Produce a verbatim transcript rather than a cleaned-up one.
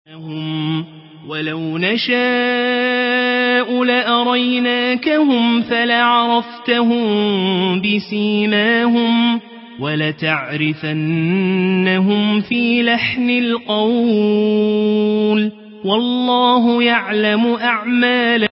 ولو نشاء لأريناكهم فلعرفتهم بسيماهم ولتعرفنهم في لحن القول والله يعلم أعمالهم.